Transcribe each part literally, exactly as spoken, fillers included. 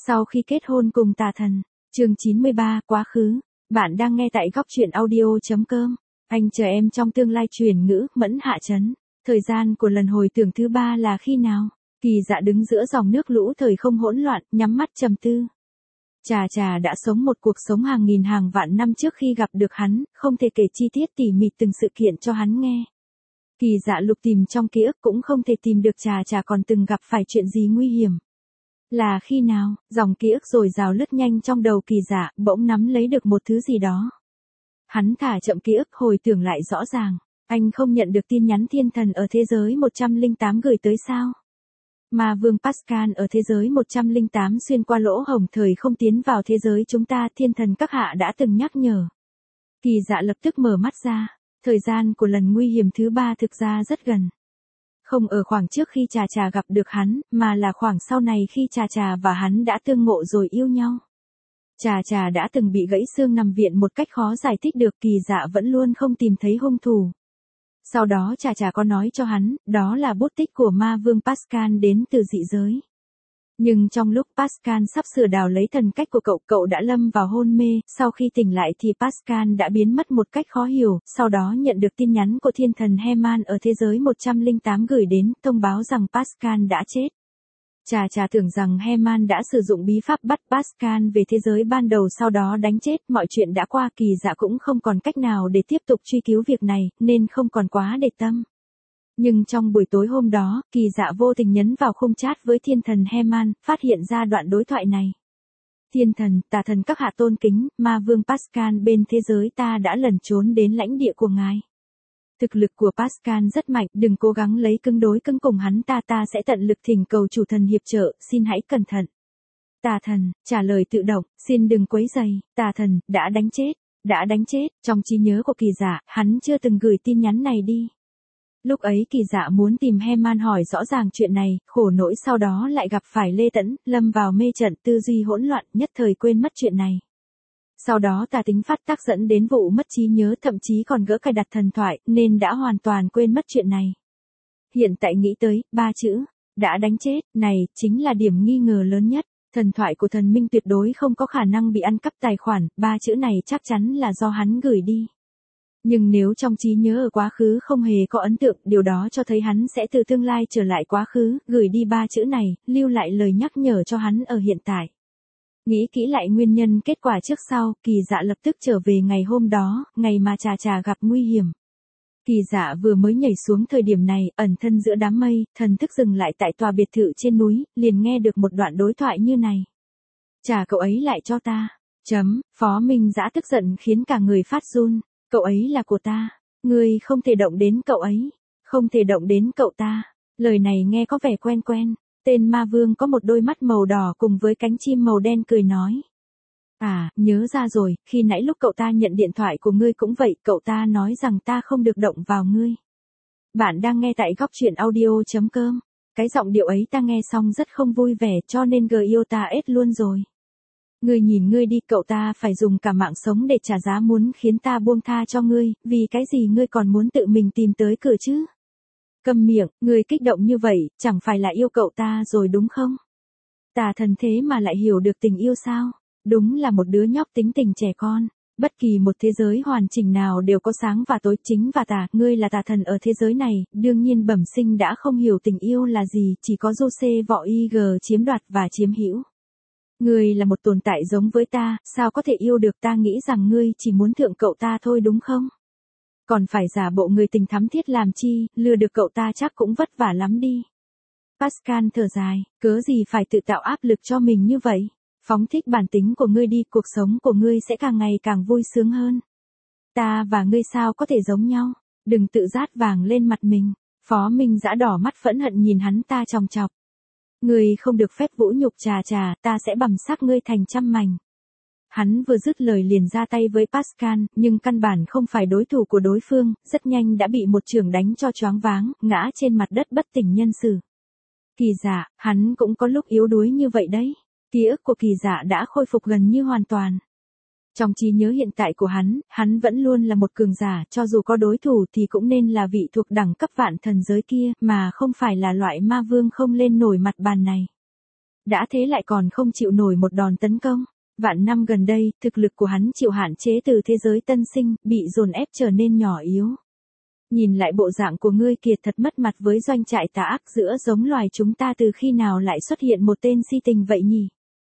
Sau khi kết hôn cùng tà thần, chương chín mươi ba, quá khứ. Bạn đang nghe tại góc truyện audio.com. Anh chờ em trong tương lai truyền ngữ, Mẫn Hạ Trấn. Thời gian của lần hồi tưởng thứ ba là khi nào? Kỳ Dạ đứng giữa dòng nước lũ thời không hỗn loạn, nhắm mắt trầm tư. Trà Trà đã sống một cuộc sống hàng nghìn hàng vạn năm trước khi gặp được hắn, không thể kể chi tiết tỉ mỉ từng sự kiện cho hắn nghe. Kỳ Dạ lục tìm trong ký ức cũng không thể tìm được Trà Trà còn từng gặp phải chuyện gì nguy hiểm. Là khi nào? Dòng ký ức dồi dào lướt nhanh trong đầu Kỳ Dạ, bỗng nắm lấy được một thứ gì đó. Hắn thả chậm ký ức hồi tưởng lại rõ ràng. Anh không nhận được tin nhắn thiên thần ở thế giới một trăm lẻ tám gửi tới sao? Ma vương Pascal ở thế giới một trăm lẻ tám xuyên qua lỗ hổng thời không tiến vào thế giới chúng ta, thiên thần các hạ đã từng nhắc nhở. Kỳ Dạ lập tức mở mắt ra. Thời gian của lần nguy hiểm thứ ba thực ra rất gần. Không ở khoảng trước khi Trà Trà gặp được hắn, mà là khoảng sau này khi Trà Trà và hắn đã tương ngộ rồi yêu nhau. Trà Trà đã từng bị gãy xương nằm viện một cách khó giải thích được, Kỳ Dạ vẫn luôn không tìm thấy hung thủ. Sau đó Trà Trà có nói cho hắn, đó là bút tích của ma vương Pascal đến từ dị giới. Nhưng trong lúc Pascal sắp sửa đào lấy thần cách của cậu, cậu đã lâm vào hôn mê, sau khi tỉnh lại thì Pascal đã biến mất một cách khó hiểu, sau đó nhận được tin nhắn của thiên thần Herman ở thế giới một trăm lẻ tám gửi đến, thông báo rằng Pascal đã chết. Trà Trà tưởng rằng Herman đã sử dụng bí pháp bắt Pascal về thế giới ban đầu sau đó đánh chết, mọi chuyện đã qua, Kỳ Dạ cũng không còn cách nào để tiếp tục truy cứu việc này, nên không còn quá để tâm. Nhưng trong buổi tối hôm đó, Kỳ Dạ vô tình nhấn vào khung chat với thiên thần Herman, phát hiện ra đoạn đối thoại này. Thiên thần, tà thần các hạ tôn kính, ma vương Pascal bên thế giới ta đã lẩn trốn đến lãnh địa của ngài. Thực lực của Pascal rất mạnh, đừng cố gắng lấy cứng đối cứng cùng hắn ta, ta sẽ tận lực thỉnh cầu chủ thần hiệp trợ, xin hãy cẩn thận. Tà thần, trả lời tự động, xin đừng quấy rầy. Tà thần, đã đánh chết, đã đánh chết, trong trí nhớ của Kỳ Dạ, hắn chưa từng gửi tin nhắn này đi. Lúc ấy Kỳ Dạ muốn tìm Herman hỏi rõ ràng chuyện này, khổ nỗi sau đó lại gặp phải Lê Tẫn, lâm vào mê trận, tư duy hỗn loạn, nhất thời quên mất chuyện này. Sau đó tà tính phát tác dẫn đến vụ mất trí nhớ, thậm chí còn gỡ cài đặt thần thoại, nên đã hoàn toàn quên mất chuyện này. Hiện tại nghĩ tới, ba chữ, đã đánh chết, này, chính là điểm nghi ngờ lớn nhất. Thần thoại của thần minh tuyệt đối không có khả năng bị ăn cắp tài khoản, ba chữ này chắc chắn là do hắn gửi đi. Nhưng nếu trong trí nhớ ở quá khứ không hề có ấn tượng, điều đó cho thấy hắn sẽ từ tương lai trở lại quá khứ, gửi đi ba chữ này, lưu lại lời nhắc nhở cho hắn ở hiện tại. Nghĩ kỹ lại nguyên nhân kết quả trước sau, Kỳ Dạ lập tức trở về ngày hôm đó, ngày mà Trà Trà gặp nguy hiểm. Kỳ Dạ vừa mới nhảy xuống thời điểm này, ẩn thân giữa đám mây, thần thức dừng lại tại tòa biệt thự trên núi, liền nghe được một đoạn đối thoại như này. Trả cậu ấy lại cho ta. Chấm, Phó Minh Dã tức giận khiến cả người phát run. Cậu ấy là của ta. Ngươi không thể động đến cậu ấy. Không thể động đến cậu ta. Lời này nghe có vẻ quen quen. Tên ma vương có một đôi mắt màu đỏ cùng với cánh chim màu đen cười nói. À, nhớ ra rồi, khi nãy lúc cậu ta nhận điện thoại của ngươi cũng vậy, cậu ta nói rằng ta không được động vào ngươi. Bạn đang nghe tại góc truyện audio.com. Cái giọng điệu ấy ta nghe xong rất không vui vẻ cho nên gờ yêu ta ết luôn rồi. Ngươi nhìn ngươi đi, cậu ta phải dùng cả mạng sống để trả giá muốn khiến ta buông tha cho ngươi, vì cái gì ngươi còn muốn tự mình tìm tới cửa chứ? Câm miệng, ngươi kích động như vậy, chẳng phải là yêu cậu ta rồi đúng không? Tà thần thế mà lại hiểu được tình yêu sao? Đúng là một đứa nhóc tính tình trẻ con. Bất kỳ một thế giới hoàn chỉnh nào đều có sáng và tối, chính và tà, ngươi là tà thần ở thế giới này, đương nhiên bẩm sinh đã không hiểu tình yêu là gì, chỉ có Jose vọ ig chiếm đoạt và chiếm hữu. Ngươi là một tồn tại giống với ta, sao có thể yêu được, ta nghĩ rằng ngươi chỉ muốn thượng cậu ta thôi đúng không? Còn phải giả bộ người tình thắm thiết làm chi, lừa được cậu ta chắc cũng vất vả lắm đi. Pascal thở dài, cớ gì phải tự tạo áp lực cho mình như vậy? Phóng thích bản tính của ngươi đi, cuộc sống của ngươi sẽ càng ngày càng vui sướng hơn. Ta và ngươi sao có thể giống nhau? Đừng tự rát vàng lên mặt mình. Phó Minh Dã đỏ mắt phẫn hận nhìn hắn ta chòng chọc. Ngươi không được phép vũ nhục Trà Trà, ta sẽ bằm xác ngươi thành trăm mảnh. Hắn vừa dứt lời liền ra tay với Pascal, nhưng căn bản không phải đối thủ của đối phương, rất nhanh đã bị một chưởng đánh cho choáng váng, ngã trên mặt đất bất tỉnh nhân sự. Kỳ Dạ, hắn cũng có lúc yếu đuối như vậy đấy. Ký ức của Kỳ Dạ đã khôi phục gần như hoàn toàn. Trong trí nhớ hiện tại của hắn, hắn vẫn luôn là một cường giả, cho dù có đối thủ thì cũng nên là vị thuộc đẳng cấp vạn thần giới kia, mà không phải là loại ma vương không lên nổi mặt bàn này. đã thế lại còn không chịu nổi một đòn tấn công. Vạn năm gần đây, thực lực của hắn chịu hạn chế từ thế giới tân sinh, bị dồn ép trở nên nhỏ yếu. Nhìn lại bộ dạng của ngươi kìa, thật mất mặt với doanh trại tà ác, giữa giống loài chúng ta từ khi nào lại xuất hiện một tên si tình vậy nhỉ?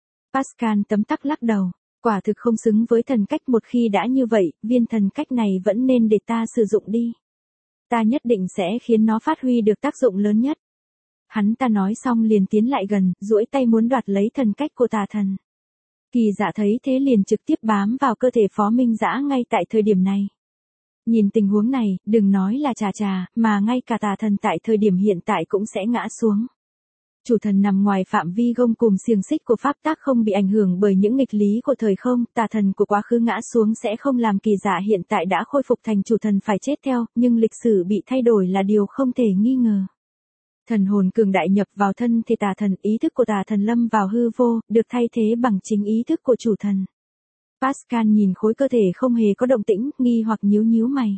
Pascal tấm tắc lắc đầu, quả thực không xứng với thần cách, một khi đã như vậy, viên thần cách này vẫn nên để ta sử dụng đi. Ta nhất định sẽ khiến nó phát huy được tác dụng lớn nhất. Hắn ta nói xong liền tiến lại gần, duỗi tay muốn đoạt lấy thần cách của tà thần. Kỳ Dạ thấy thế liền trực tiếp bám vào cơ thể Phó Minh Dã ngay tại thời điểm này. Nhìn tình huống này, đừng nói là trà trà, mà ngay cả tà thần tại thời điểm hiện tại cũng sẽ ngã xuống. Chủ thần nằm ngoài phạm vi gông cùm xiềng xích của pháp tác, không bị ảnh hưởng bởi những nghịch lý của thời không, tà thần của quá khứ ngã xuống sẽ không làm Kỳ Dạ hiện tại đã khôi phục thành chủ thần phải chết theo, nhưng lịch sử bị thay đổi là điều không thể nghi ngờ. Thần hồn cường đại nhập vào thân thể tà thần, ý thức của tà thần lâm vào hư vô, được thay thế bằng chính ý thức của chủ thần. Pascal nhìn khối cơ thể không hề có động tĩnh, nghi hoặc nhíu nhíu mày.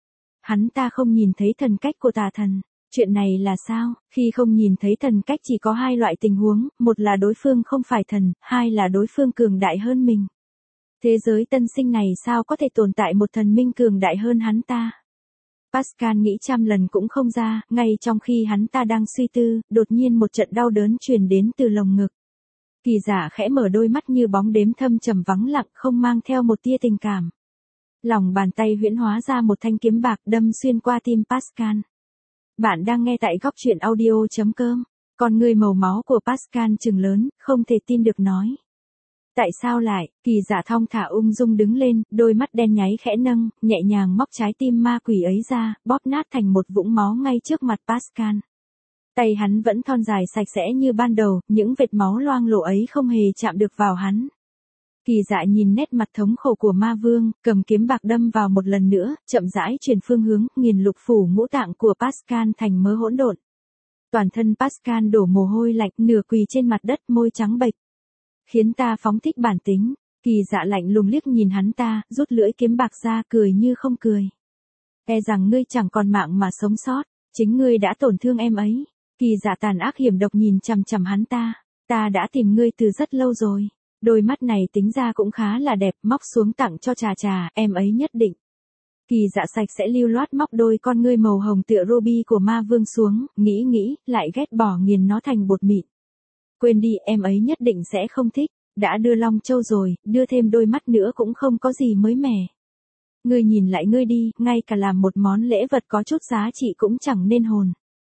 Hắn ta không nhìn thấy thần cách của tà thần. Chuyện này là sao? Khi không nhìn thấy thần cách chỉ có hai loại tình huống, một là đối phương không phải thần, hai là đối phương cường đại hơn mình. Thế giới tân sinh này sao có thể tồn tại một thần minh cường đại hơn hắn ta? Pascal nghĩ trăm lần cũng không ra, ngay trong khi hắn ta đang suy tư, đột nhiên một trận đau đớn truyền đến từ lồng ngực. Kỳ Dạ khẽ mở đôi mắt như bóng đêm thâm trầm vắng lặng, không mang theo một tia tình cảm. Lòng bàn tay huyễn hóa ra một thanh kiếm bạc đâm xuyên qua tim Pascal. Bạn đang nghe tại góc truyện audio chấm com. Con người màu máu của Pascal trừng lớn, không thể tin được nói. Tại sao lại? Kỳ Dạ thong thả ung dung đứng lên, đôi mắt đen nháy khẽ nâng, nhẹ nhàng móc trái tim ma quỷ ấy ra, bóp nát thành một vũng máu ngay trước mặt Pascal. Tay hắn vẫn thon dài sạch sẽ như ban đầu, những vệt máu loang lổ ấy không hề chạm được vào hắn. Kỳ Dạ nhìn nét mặt thống khổ của ma vương, cầm kiếm bạc đâm vào một lần nữa, chậm rãi chuyển phương hướng, nghiền lục phủ ngũ tạng của Pascal thành mớ hỗn độn. Toàn thân Pascal đổ mồ hôi lạnh, nửa quỳ trên mặt đất, môi trắng bệch. Khiến ta phóng thích bản tính. Kỳ Dạ lạnh lùng liếc nhìn hắn ta, rút lưỡi kiếm bạc ra, cười như không cười. E rằng ngươi chẳng còn mạng mà sống sót, chính ngươi đã tổn thương em ấy. Kỳ Dạ tàn ác hiểm độc nhìn chằm chằm hắn ta. Ta đã tìm ngươi từ rất lâu rồi. Đôi mắt này tính ra cũng khá là đẹp, móc xuống tặng cho trà trà, em ấy nhất định. Kỳ Dạ sạch sẽ lưu loát móc đôi con ngươi màu hồng tựa ruby của ma vương xuống, nghĩ nghĩ, lại ghét bỏ nghiền nó thành bột mịn. Quên đi, em ấy nhất định sẽ không thích, đã đưa Long Châu rồi, đưa thêm đôi mắt nữa cũng không có gì mới mẻ. Ngươi nhìn lại ngươi đi, ngay cả làm một món lễ vật có chút giá trị cũng chẳng nên hồn.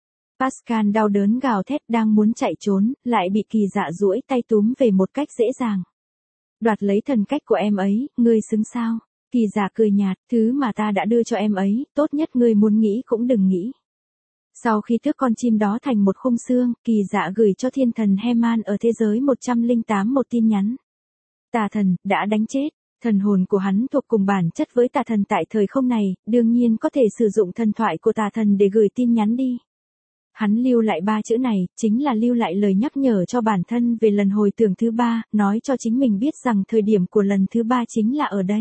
Pascal đau đớn gào thét đang muốn chạy trốn, lại bị Kỳ Dạ duỗi tay túm về một cách dễ dàng. Đoạt lấy thần cách của em ấy, ngươi xứng sao? Kỳ Dạ cười nhạt, thứ mà ta đã đưa cho em ấy, tốt nhất ngươi muốn nghĩ cũng đừng nghĩ. Sau khi tước con chim đó thành một khung xương, Kỳ Dạ gửi cho thiên thần Heman ở thế giới một trăm lẻ tám một tin nhắn. Tà thần, đã đánh chết, thần hồn của hắn thuộc cùng bản chất với tà thần tại thời không này, đương nhiên có thể sử dụng thần thoại của tà thần để gửi tin nhắn đi. Hắn lưu lại ba chữ này, chính là lưu lại lời nhắc nhở cho bản thân về lần hồi tưởng thứ ba, nói cho chính mình biết rằng thời điểm của lần thứ ba chính là ở đây.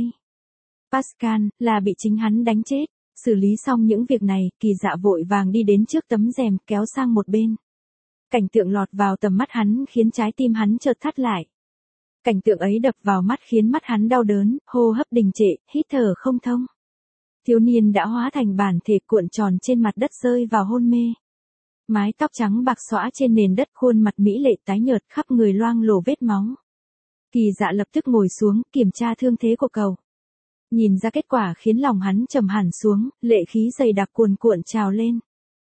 Pascal, là bị chính hắn đánh chết. Xử lý xong những việc này, Kỳ Dạ vội vàng đi đến trước tấm rèm, kéo sang một bên. Cảnh tượng lọt vào tầm mắt hắn khiến trái tim hắn chợt thắt lại. Cảnh tượng ấy đập vào mắt khiến mắt hắn đau đớn, hô hấp đình trệ, hít thở không thông. Thiếu niên đã hóa thành bản thể cuộn tròn trên mặt đất rơi vào hôn mê. Mái tóc trắng bạc xõa trên nền đất, khuôn mặt mỹ lệ tái nhợt, khắp người loang lổ vết máu. Kỳ Dạ lập tức ngồi xuống, kiểm tra thương thế của cậu. Nhìn ra kết quả khiến lòng hắn trầm hẳn xuống, lệ khí dày đặc cuồn cuộn trào lên.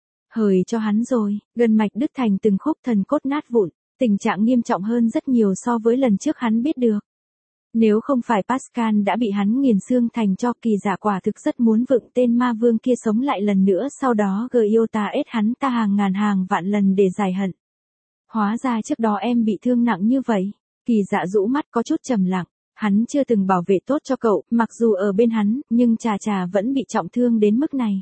Hời cho hắn rồi, gân mạch đứt thành từng khúc, thần cốt nát vụn, tình trạng nghiêm trọng hơn rất nhiều so với lần trước hắn biết được. Nếu không phải Pascal đã bị hắn nghiền xương thành tro, Kỳ Dạ quả thực rất muốn vựng tên ma vương kia sống lại lần nữa, sau đó gờ yêu ta ết hắn ta hàng ngàn hàng vạn lần để giải hận. Hóa ra trước đó em bị thương nặng như vậy. Kỳ Dạ rũ mắt có chút trầm lặng. Hắn chưa từng bảo vệ tốt cho cậu, mặc dù ở bên hắn, nhưng trà trà vẫn bị trọng thương đến mức này.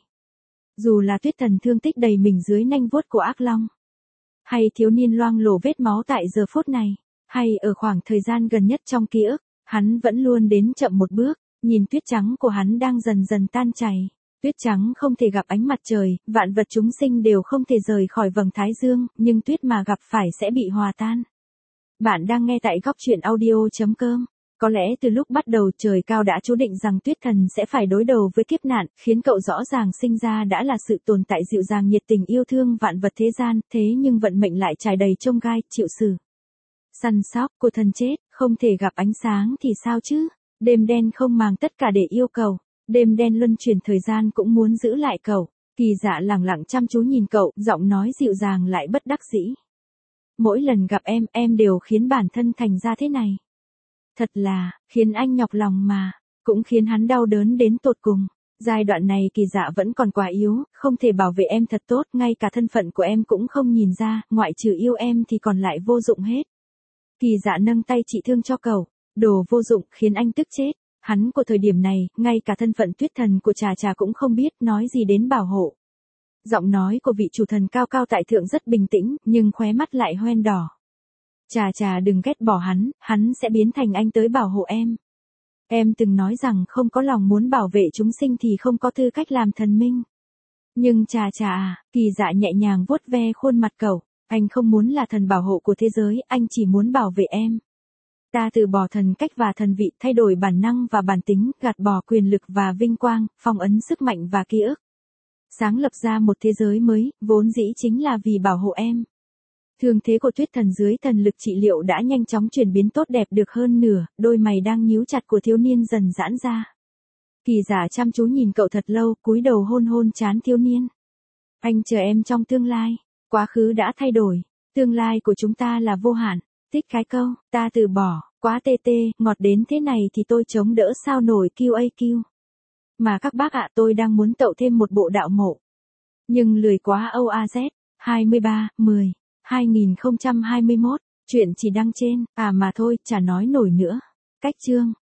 Dù là Tuyết Thần thương tích đầy mình dưới nanh vuốt của ác long, hay thiếu niên loang lổ vết máu tại giờ phút này, hay ở khoảng thời gian gần nhất trong ký ức, hắn vẫn luôn đến chậm một bước, nhìn tuyết trắng của hắn đang dần dần tan chảy. Tuyết trắng không thể gặp ánh mặt trời, vạn vật chúng sinh đều không thể rời khỏi vầng thái dương, nhưng tuyết mà gặp phải sẽ bị hòa tan. Bạn đang nghe tại góc chuyện audio chấm com. Có lẽ từ lúc bắt đầu trời cao đã chú định rằng Tuyết Thần sẽ phải đối đầu với kiếp nạn, khiến cậu rõ ràng sinh ra đã là sự tồn tại dịu dàng nhiệt tình yêu thương vạn vật thế gian, thế nhưng vận mệnh lại trải đầy chông gai, chịu sự săn sóc của thần chết, không thể gặp ánh sáng thì sao chứ? Đêm đen không màng tất cả để yêu cầu, đêm đen luân chuyển thời gian cũng muốn giữ lại cậu. Kỳ Dạ lẳng lặng chăm chú nhìn cậu, giọng nói dịu dàng lại bất đắc dĩ. Mỗi lần gặp em, em đều khiến bản thân thành ra thế này. Thật là, khiến anh nhọc lòng mà, cũng khiến hắn đau đớn đến tột cùng. Giai đoạn này Kỳ Dạ vẫn còn quá yếu, không thể bảo vệ em thật tốt, ngay cả thân phận của em cũng không nhìn ra, ngoại trừ yêu em thì còn lại vô dụng hết. Kỳ Dạ nâng tay trị thương cho cậu, đồ vô dụng, khiến anh tức chết. Hắn của thời điểm này, ngay cả thân phận Tuyết Thần của Trà Trà cũng không biết, nói gì đến bảo hộ. Giọng nói của vị chủ thần cao cao tại thượng rất bình tĩnh, nhưng khóe mắt lại hoen đỏ. Trà Trà đừng ghét bỏ hắn, hắn sẽ biến thành anh tới bảo hộ em. Em từng nói rằng không có lòng muốn bảo vệ chúng sinh thì không có tư cách làm thần minh. Nhưng Trà Trà à, Kỳ Dạ nhẹ nhàng vuốt ve khuôn mặt cậu, anh không muốn là thần bảo hộ của thế giới, anh chỉ muốn bảo vệ em. Ta từ bỏ thần cách và thần vị, thay đổi bản năng và bản tính, gạt bỏ quyền lực và vinh quang, phong ấn sức mạnh và ký ức. Sáng lập ra một thế giới mới, vốn dĩ chính là vì bảo hộ em. Thương thế của Tuyết Thần dưới thần lực trị liệu đã nhanh chóng chuyển biến tốt đẹp được hơn nửa, đôi mày đang nhíu chặt của thiếu niên dần giãn ra. Kỳ Dạ chăm chú nhìn cậu thật lâu, cúi đầu hôn hôn trán thiếu niên. Anh chờ em trong tương lai, quá khứ đã thay đổi, tương lai của chúng ta là vô hạn. Tích cái câu, ta từ bỏ, quá tê tê, ngọt đến thế này thì tôi chống đỡ sao nổi quy a quy. Mà các bác ạ, tôi đang muốn tậu thêm một bộ đạo mộ. Nhưng lười quá. o a z, hai mươi ba, mười, hai nghìn không trăm hai mươi mốt, chuyện chỉ đăng trên, à mà thôi, chả nói nổi nữa. Cách chương.